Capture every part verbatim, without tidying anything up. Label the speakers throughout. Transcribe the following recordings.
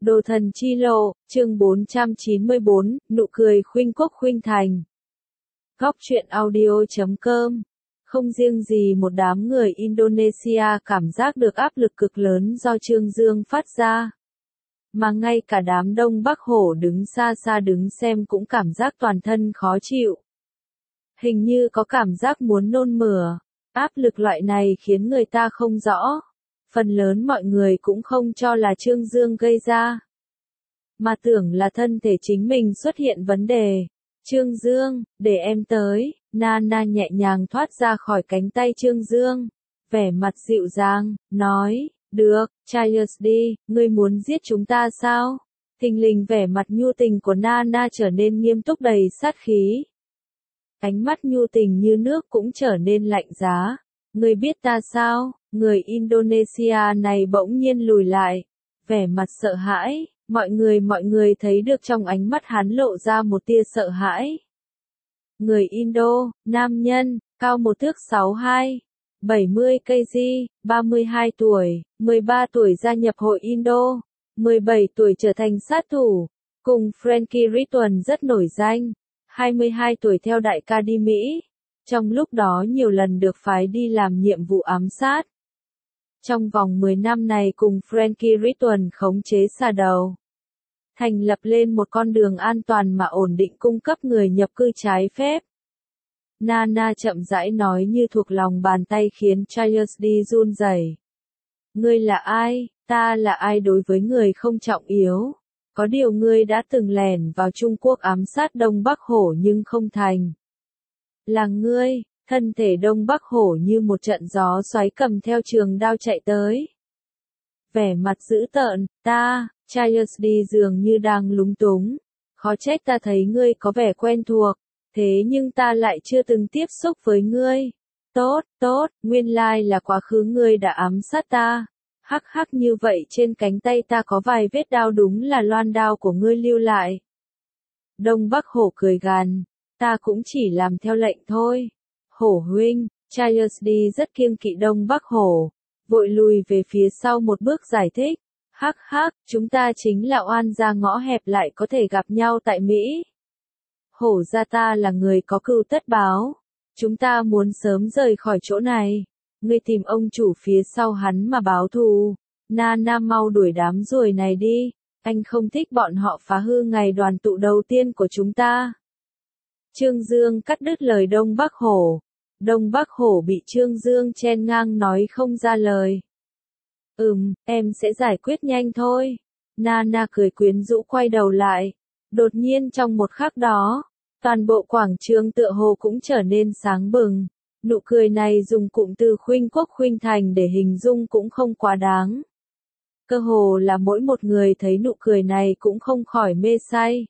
Speaker 1: Đồ thần chi lộ, chương bốn trăm chín mươi bốn, nụ cười khuynh quốc khuynh thành. Góc truyện audio chấm com. Không riêng gì một đám người Indonesia cảm giác được áp lực cực lớn do Trương Dương phát ra, mà ngay cả đám Đông Bắc Hổ đứng xa xa đứng xem cũng cảm giác toàn thân khó chịu. Hình như có cảm giác muốn nôn mửa. Áp lực loại này khiến người ta không rõ. Phần lớn mọi người cũng không cho là Trương Dương gây ra, mà tưởng là thân thể chính mình xuất hiện vấn đề. Trương Dương, để em tới. Nana nhẹ nhàng thoát ra khỏi cánh tay Trương Dương, vẻ mặt dịu dàng, nói, được, Charles đi, ngươi muốn giết chúng ta sao? Thình lình vẻ mặt nhu tình của Nana trở nên nghiêm túc đầy sát khí. Ánh mắt nhu tình như nước cũng trở nên lạnh giá. Ngươi biết ta sao? Người Indonesia này bỗng nhiên lùi lại, vẻ mặt sợ hãi, mọi người mọi người thấy được trong ánh mắt hắn lộ ra một tia sợ hãi. Người Indo, nam nhân, cao một thước sáu hai, bảy mươi ki lô gam, ba mươi hai tuổi, mười ba tuổi gia nhập hội Indo, mười bảy tuổi trở thành sát thủ, cùng Frankie Ritwan rất nổi danh, hai mươi hai tuổi theo đại ca đi Mỹ. Trong lúc đó nhiều lần được phái đi làm nhiệm vụ ám sát. Trong vòng mười năm này cùng Frankie Ritwan khống chế xà đầu, thành lập lên một con đường an toàn mà ổn định cung cấp người nhập cư trái phép. Nana chậm rãi nói như thuộc lòng bàn tay khiến Charles đi run rẩy. Ngươi là ai? Ta là ai đối với người không trọng yếu? Có điều ngươi đã từng lẻn vào Trung Quốc ám sát Đông Bắc Hổ nhưng không thành. Là ngươi. Thân thể Đông Bắc Hổ như một trận gió xoáy cầm theo trường đao chạy tới. Vẻ mặt dữ tợn, ta, Charles đi dường như đang lúng túng. Khó trách ta thấy ngươi có vẻ quen thuộc, thế nhưng ta lại chưa từng tiếp xúc với ngươi. Tốt, tốt, nguyên lai là quá khứ ngươi đã ám sát ta. Hắc hắc như vậy trên cánh tay ta có vài vết đao đúng là loan đao của ngươi lưu lại. Đông Bắc Hổ cười gằn, ta cũng chỉ làm theo lệnh thôi. Hổ huynh, Charles đi rất kiêng kỵ Đông Bắc Hổ, vội lùi về phía sau một bước giải thích. Hắc hắc, chúng ta chính là oan gia ngõ hẹp lại có thể gặp nhau tại Mỹ. Hổ gia ta là người có cừu tất báo. Chúng ta muốn sớm rời khỏi chỗ này. Ngươi tìm ông chủ phía sau hắn mà báo thù. Nana mau đuổi đám ruồi này đi. Anh không thích bọn họ phá hư ngày đoàn tụ đầu tiên của chúng ta. Trương Dương cắt đứt lời Đông Bắc Hổ. Đông Bắc Hổ bị Trương Dương chen ngang nói không ra lời. Ừm, em sẽ giải quyết nhanh thôi. Nana cười quyến rũ quay đầu lại. Đột nhiên trong một khắc đó, toàn bộ quảng trường tựa hồ cũng trở nên sáng bừng. Nụ cười này dùng cụm từ khuynh quốc khuynh thành để hình dung cũng không quá đáng. Cơ hồ là mỗi một người thấy nụ cười này cũng không khỏi mê say.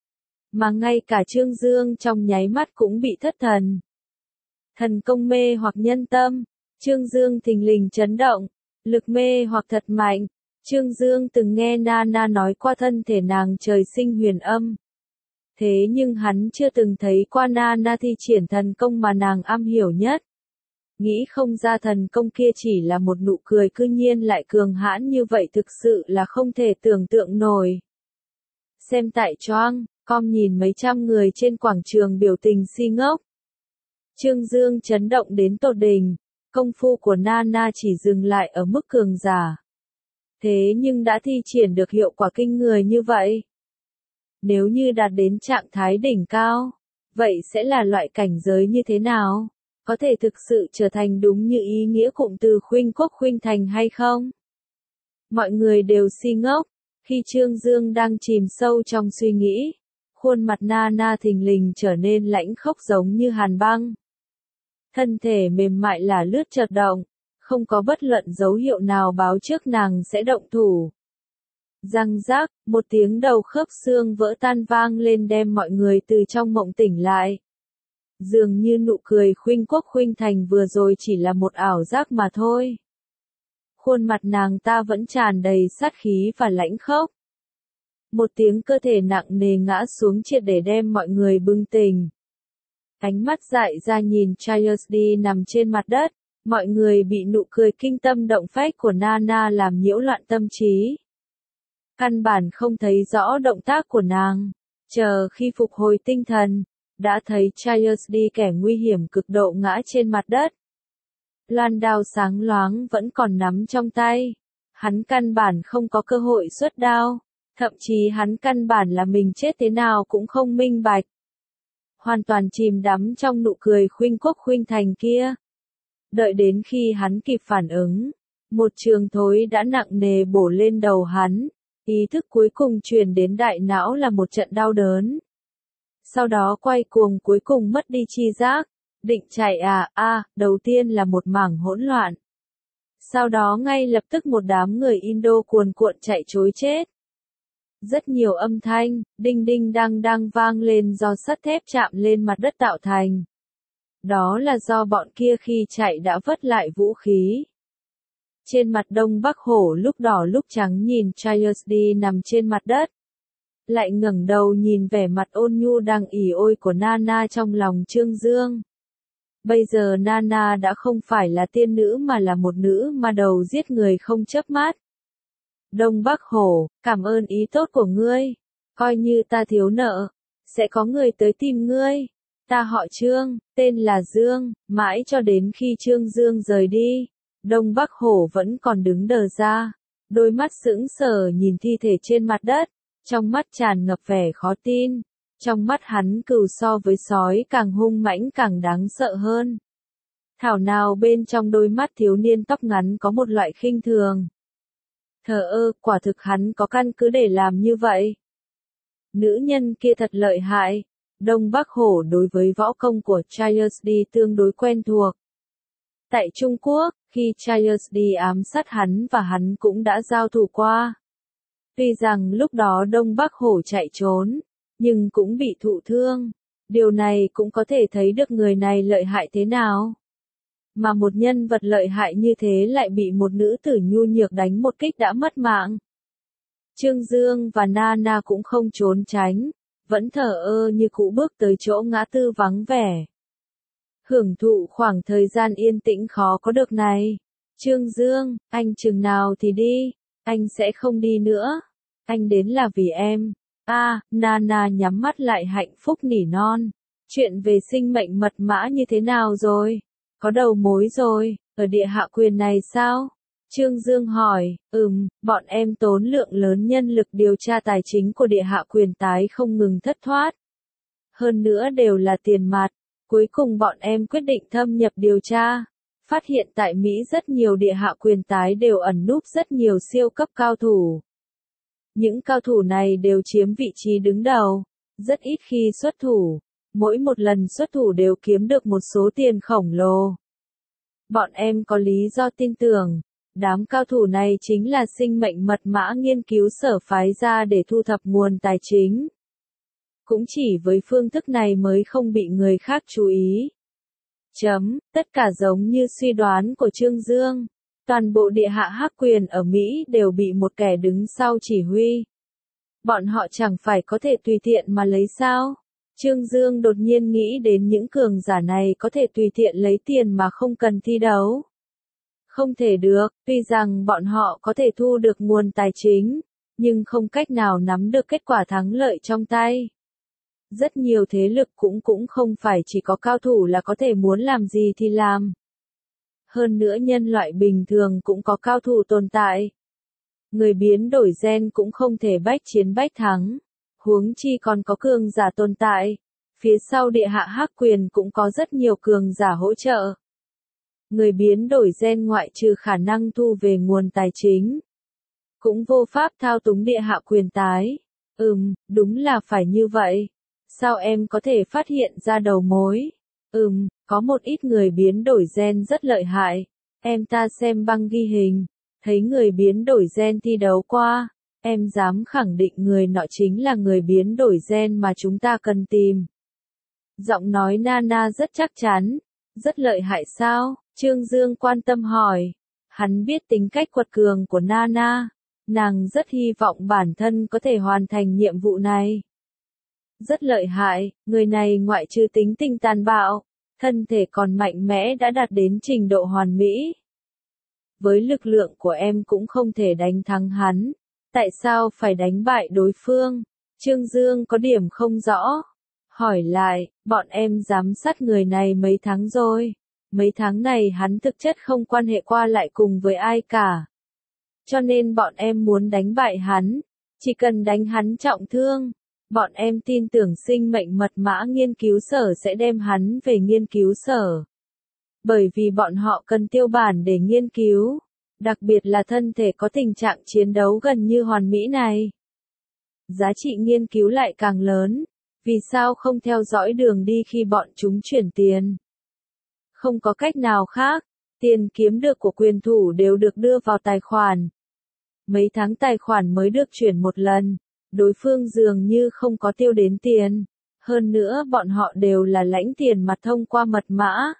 Speaker 1: Mà ngay cả Trương Dương trong nháy mắt cũng bị thất thần. Thần công mê hoặc nhân tâm. Trương Dương thình lình chấn động. Lực mê hoặc thật mạnh. Trương Dương từng nghe Nana nói qua thân thể nàng trời sinh huyền âm. Thế nhưng hắn chưa từng thấy qua Nana thi triển thần công mà nàng am hiểu nhất. Nghĩ không ra thần công kia chỉ là một nụ cười cư nhiên lại cường hãn như vậy thực sự là không thể tưởng tượng nổi. Xem tại choang, com nhìn mấy trăm người trên quảng trường biểu tình si ngốc. Trương Dương chấn động đến tột đỉnh, công phu của Nana chỉ dừng lại ở mức cường giả. Thế nhưng đã thi triển được hiệu quả kinh người như vậy. Nếu như đạt đến trạng thái đỉnh cao, vậy sẽ là loại cảnh giới như thế nào? Có thể thực sự trở thành đúng như ý nghĩa cụm từ khuynh quốc khuynh thành hay không? Mọi người đều si ngốc, khi Trương Dương đang chìm sâu trong suy nghĩ, khuôn mặt Nana thình lình trở nên lãnh khốc giống như hàn băng. Thân thể mềm mại là lướt chợt động, không có bất luận dấu hiệu nào báo trước nàng sẽ động thủ. Răng rác, một tiếng đầu khớp xương vỡ tan vang lên đem mọi người từ trong mộng tỉnh lại. Dường như nụ cười khuynh quốc khuynh thành vừa rồi chỉ là một ảo giác mà thôi. Khuôn mặt nàng ta vẫn tràn đầy sát khí và lãnh khốc. Một tiếng cơ thể nặng nề ngã xuống triệt để đem mọi người bừng tỉnh. Ánh mắt dại ra nhìn Charles đi nằm trên mặt đất, mọi người bị nụ cười kinh tâm động phách của Nana làm nhiễu loạn tâm trí. căn bản không thấy rõ động tác của nàng. Chờ khi phục hồi tinh thần, đã thấy Charles đi kẻ nguy hiểm cực độ ngã trên mặt đất. Loan đao sáng loáng vẫn còn nắm trong tay. Hắn căn bản không có cơ hội xuất đao. Thậm chí hắn căn bản là mình chết thế nào cũng không minh bạch. Hoàn toàn chìm đắm trong nụ cười khuynh quốc khuynh thành kia. Đợi đến khi hắn kịp phản ứng, một trường thối đã nặng nề bổ lên đầu hắn. Ý thức cuối cùng truyền đến đại não là một trận đau đớn. Sau đó quay cuồng cuối cùng mất đi tri giác. Định chạy à, a, à, đầu tiên là một mảng hỗn loạn. Sau đó ngay lập tức một đám người Indo cuồn cuộn chạy trối chết. Rất nhiều âm thanh, đinh đinh đang đang vang lên do sắt thép chạm lên mặt đất tạo thành. Đó là do bọn kia khi chạy đã vất lại vũ khí. Trên mặt Đông Bắc Hổ lúc đỏ lúc trắng nhìn Charles đi nằm trên mặt đất. Lại ngẩng đầu nhìn vẻ mặt ôn nhu đang ỉ ôi của Nana trong lòng Trương Dương. Bây giờ Nana đã không phải là tiên nữ mà là một nữ ma đầu giết người không chớp mắt. Đông Bắc Hổ, cảm ơn ý tốt của ngươi. Coi như ta thiếu nợ, sẽ có người tới tìm ngươi. Ta họ Trương, tên là Dương, mãi cho đến khi Trương Dương rời đi. Đông Bắc Hổ vẫn còn đứng đờ ra, đôi mắt sững sờ nhìn thi thể trên mặt đất, trong mắt tràn ngập vẻ khó tin. Trong mắt hắn cừu so với sói càng hung mãnh càng đáng sợ hơn. Thảo nào bên trong đôi mắt thiếu niên tóc ngắn có một loại khinh thường. Thờ ơ, quả thực hắn có căn cứ để làm như vậy. Nữ nhân kia thật lợi hại. Đông Bắc Hổ đối với võ công của Charles đi tương đối quen thuộc. Tại Trung Quốc, khi Charles đi ám sát hắn và hắn cũng đã giao thủ qua. Tuy rằng lúc đó Đông Bắc Hổ chạy trốn, nhưng cũng bị thụ thương. Điều này cũng có thể thấy được người này lợi hại thế nào. Mà một nhân vật lợi hại như thế lại bị một nữ tử nhu nhược đánh một kích đã mất mạng. Trương Dương và Nana cũng không trốn tránh, vẫn thờ ơ như cũ bước tới chỗ ngã tư vắng vẻ. Hưởng thụ khoảng thời gian yên tĩnh khó có được này. Trương Dương, anh chừng nào thì đi, anh sẽ không đi nữa. Anh đến là vì em. A, à, Nana nhắm mắt lại hạnh phúc nỉ non. Chuyện về sinh mệnh mật mã như thế nào rồi? Có đầu mối rồi, ở địa hạ quyền này sao? Trương Dương hỏi, ừm, bọn em tốn lượng lớn nhân lực điều tra tài chính của địa hạ quyền tái không ngừng thất thoát. Hơn nữa đều là tiền mặt. Cuối cùng bọn em quyết định thâm nhập điều tra. Phát hiện tại Mỹ rất nhiều địa hạ quyền tái đều ẩn núp rất nhiều siêu cấp cao thủ. Những cao thủ này đều chiếm vị trí đứng đầu, rất ít khi xuất thủ. Mỗi một lần xuất thủ đều kiếm được một số tiền khổng lồ. Bọn em có lý do tin tưởng, đám cao thủ này chính là sinh mệnh mật mã nghiên cứu sở phái ra để thu thập nguồn tài chính. Cũng chỉ với phương thức này mới không bị người khác chú ý. Chấm, tất cả giống như suy đoán của Trương Dương. Toàn bộ địa hạ hắc quyền ở Mỹ đều bị một kẻ đứng sau chỉ huy. Bọn họ chẳng phải có thể tùy tiện mà lấy sao? Trương Dương đột nhiên nghĩ đến những cường giả này có thể tùy tiện lấy tiền mà không cần thi đấu. Không thể được, tuy rằng bọn họ có thể thu được nguồn tài chính, nhưng không cách nào nắm được kết quả thắng lợi trong tay. Rất nhiều thế lực cũng cũng không phải chỉ có cao thủ là có thể muốn làm gì thì làm. Hơn nữa nhân loại bình thường cũng có cao thủ tồn tại. Người biến đổi gen cũng không thể bách chiến bách thắng. Huống chi còn có cường giả tồn tại. Phía sau địa hạ hắc quyền cũng có rất nhiều cường giả hỗ trợ. Người biến đổi gen ngoại trừ khả năng thu về nguồn tài chính, cũng vô pháp thao túng địa hạ quyền tái. Ừm, đúng là phải như vậy. Sao em có thể phát hiện ra đầu mối? Ừm, có một ít người biến đổi gen rất lợi hại. Em ta xem băng ghi hình, thấy người biến đổi gen thi đấu qua. Em dám khẳng định người nọ chính là người biến đổi gen mà chúng ta cần tìm. Giọng nói Nana rất chắc chắn. Rất lợi hại sao? Trương Dương quan tâm hỏi. Hắn biết tính cách quật cường của Nana. Nàng rất hy vọng bản thân có thể hoàn thành nhiệm vụ này. Rất lợi hại, người này ngoại trừ tính tình tàn bạo, thân thể còn mạnh mẽ đã đạt đến trình độ hoàn mỹ. Với lực lượng của em cũng không thể đánh thắng hắn. Tại sao phải đánh bại đối phương? Trương Dương có điểm không rõ. Hỏi lại, bọn em giám sát người này mấy tháng rồi. Mấy tháng này hắn thực chất không quan hệ qua lại cùng với ai cả. Cho nên bọn em muốn đánh bại hắn. Chỉ cần đánh hắn trọng thương. Bọn em tin tưởng sinh mệnh mật mã nghiên cứu sở sẽ đem hắn về nghiên cứu sở. Bởi vì bọn họ cần tiêu bản để nghiên cứu. Đặc biệt là thân thể có tình trạng chiến đấu gần như hoàn mỹ này. Giá trị nghiên cứu lại càng lớn. Vì sao không theo dõi đường đi khi bọn chúng chuyển tiền? Không có cách nào khác. Tiền kiếm được của quyền thủ đều được đưa vào tài khoản. Mấy tháng tài khoản mới được chuyển một lần. Đối phương dường như không có tiêu đến tiền. Hơn nữa bọn họ đều là lãnh tiền mặt thông qua mật mã.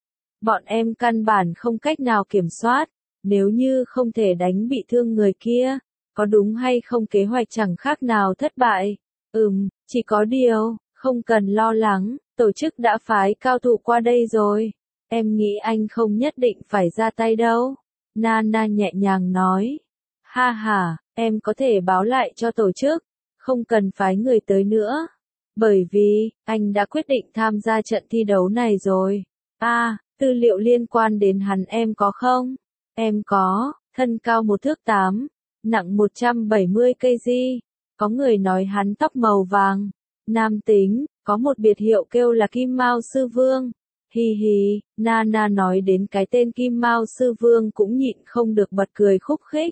Speaker 1: Bọn em căn bản không cách nào kiểm soát. Nếu như không thể đánh bị thương người kia, có đúng hay không kế hoạch chẳng khác nào thất bại. Ừm, chỉ có điều, không cần lo lắng, tổ chức đã phái cao thủ qua đây rồi. Em nghĩ anh không nhất định phải ra tay đâu. Nana nhẹ nhàng nói. Ha ha, em có thể báo lại cho tổ chức, không cần phái người tới nữa. Bởi vì, anh đã quyết định tham gia trận thi đấu này rồi. À, tư liệu liên quan đến hắn em có không? Em có, thân cao một thước tám, nặng một trăm bảy mươi ki lô gam. Có người nói hắn tóc màu vàng. Nam tính, có một biệt hiệu kêu là Kim Mao Sư Vương. Hi hi, Nana nói đến cái tên Kim Mao Sư Vương cũng nhịn không được bật cười khúc khích.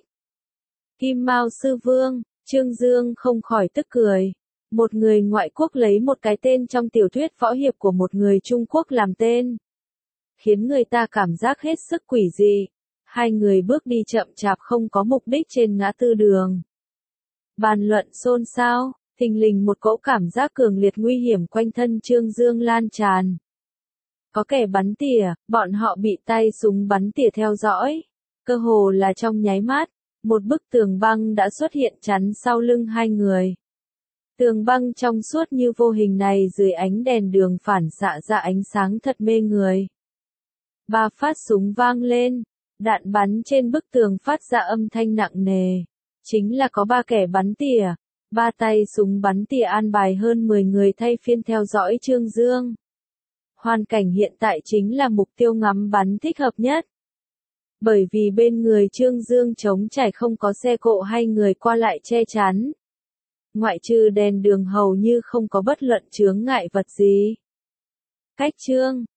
Speaker 1: Kim Mao Sư Vương, Trương Dương không khỏi tức cười. Một người ngoại quốc lấy một cái tên trong tiểu thuyết võ hiệp của một người Trung Quốc làm tên. Khiến người ta cảm giác hết sức quỷ dị. Hai người bước đi chậm chạp không có mục đích trên ngã tư đường. Bàn luận xôn xao, thình lình một cỗ cảm giác cường liệt nguy hiểm quanh thân Trương Dương lan tràn. Có kẻ bắn tỉa, bọn họ bị tay súng bắn tỉa theo dõi. Cơ hồ là trong nháy mắt, một bức tường băng đã xuất hiện chắn sau lưng hai người. Tường băng trong suốt như vô hình này dưới ánh đèn đường phản xạ ra ánh sáng thật mê người. Ba phát súng vang lên, đạn bắn trên bức tường phát ra âm thanh nặng nề. Chính là có ba kẻ bắn tỉa, ba tay súng bắn tỉa an bài hơn mười người thay phiên theo dõi Trương Dương. Hoàn cảnh hiện tại chính là mục tiêu ngắm bắn thích hợp nhất. Bởi vì bên người Trương Dương trống trải không có xe cộ hay người qua lại che chắn. Ngoại trừ đèn đường hầu như không có bất luận chướng ngại vật gì. Cách Trương